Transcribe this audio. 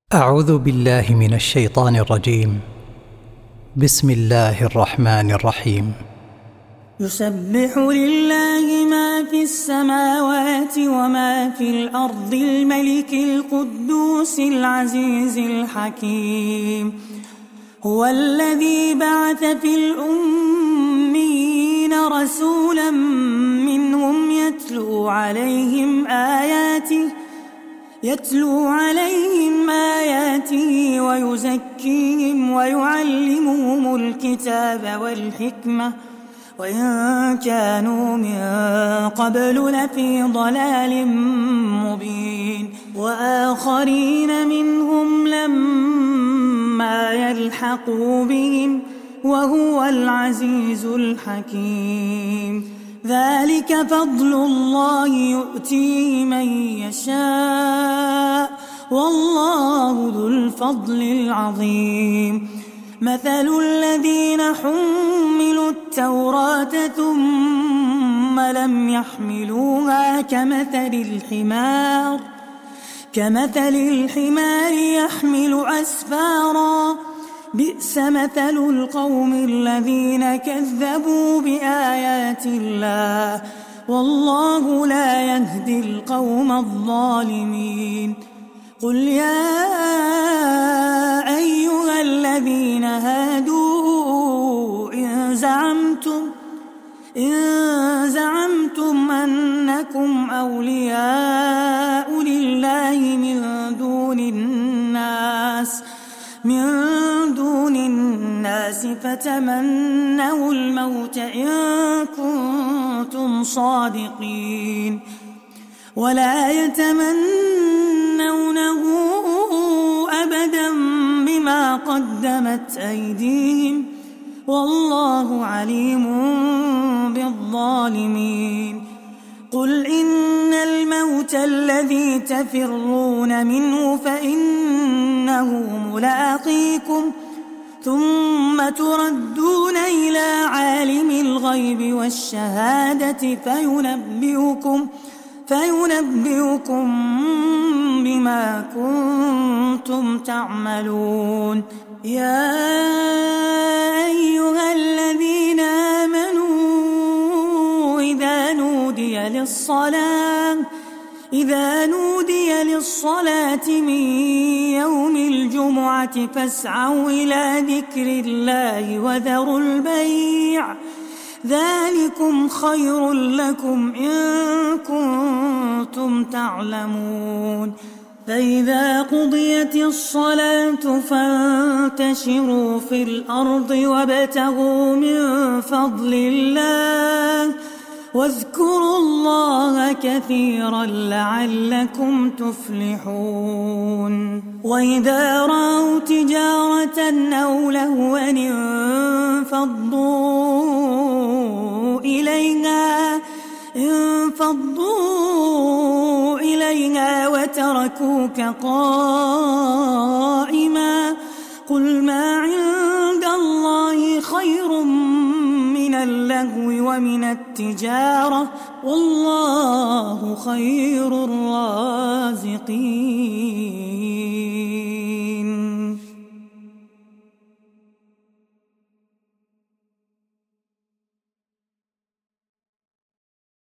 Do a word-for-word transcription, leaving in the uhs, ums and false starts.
أعوذ بالله من الشيطان الرجيم. بسم الله الرحمن الرحيم. يسبح لله ما في السماوات وما في الأرض الملك القدوس العزيز الحكيم. هو الذي بعث في الأميين رسولا منهم يتلو عليهم آياته يتلو عليهم آياته ويزكيهم ويعلمهم الكتاب والحكمة وإن كانوا من قبل لفي ضلال مبين. وآخرين منهم لما يلحقوا بهم وهو العزيز الحكيم. ذلك فضل الله يؤتيه من يشاء والله ذو الفضل العظيم. مثل الذين حملوا التوراة ثم لم يحملوها كمثل الحمار كمثل الحمار يحمل أسفارا بئس مثل القوم الذين كذبوا بآيات الله والله لا يهدي القوم الظالمين. قل يا أيها الذين هادوا إن زعمتم إن زعمتم أنكم أولياء لله من دون الناس من دون الناس فتمنوا الموت إن كنتم صادقين ولا يتمنونه أبدا بما قدمت أيديهم والله عليم بالظالمين. قل إن الموت الذي تفرون منه فإنه ملاقيكم ثم تردون إلى عالم الغيب والشهادة فينبئكم فينبئكم بما كنتم تعملون. يا أيها الذين آمنوا إذا نودي للصلاة إذا نودي للصلاة من يوم الجمعة فاسعوا إلى ذكر الله وذروا البيع ذلكم خير لكم إن كنتم تعلمون. فإذا قضيت الصلاة فانتشروا في الأرض وابتغوا من فضل الله واذكروا الله كثيرا لعلكم تفلحون. وإذا رأوا تجارة أو لهوا انفضوا إليها انفضوا إليها وتركوك قائما قل ما عند الله خير من اللهو ومن التجارة والله خير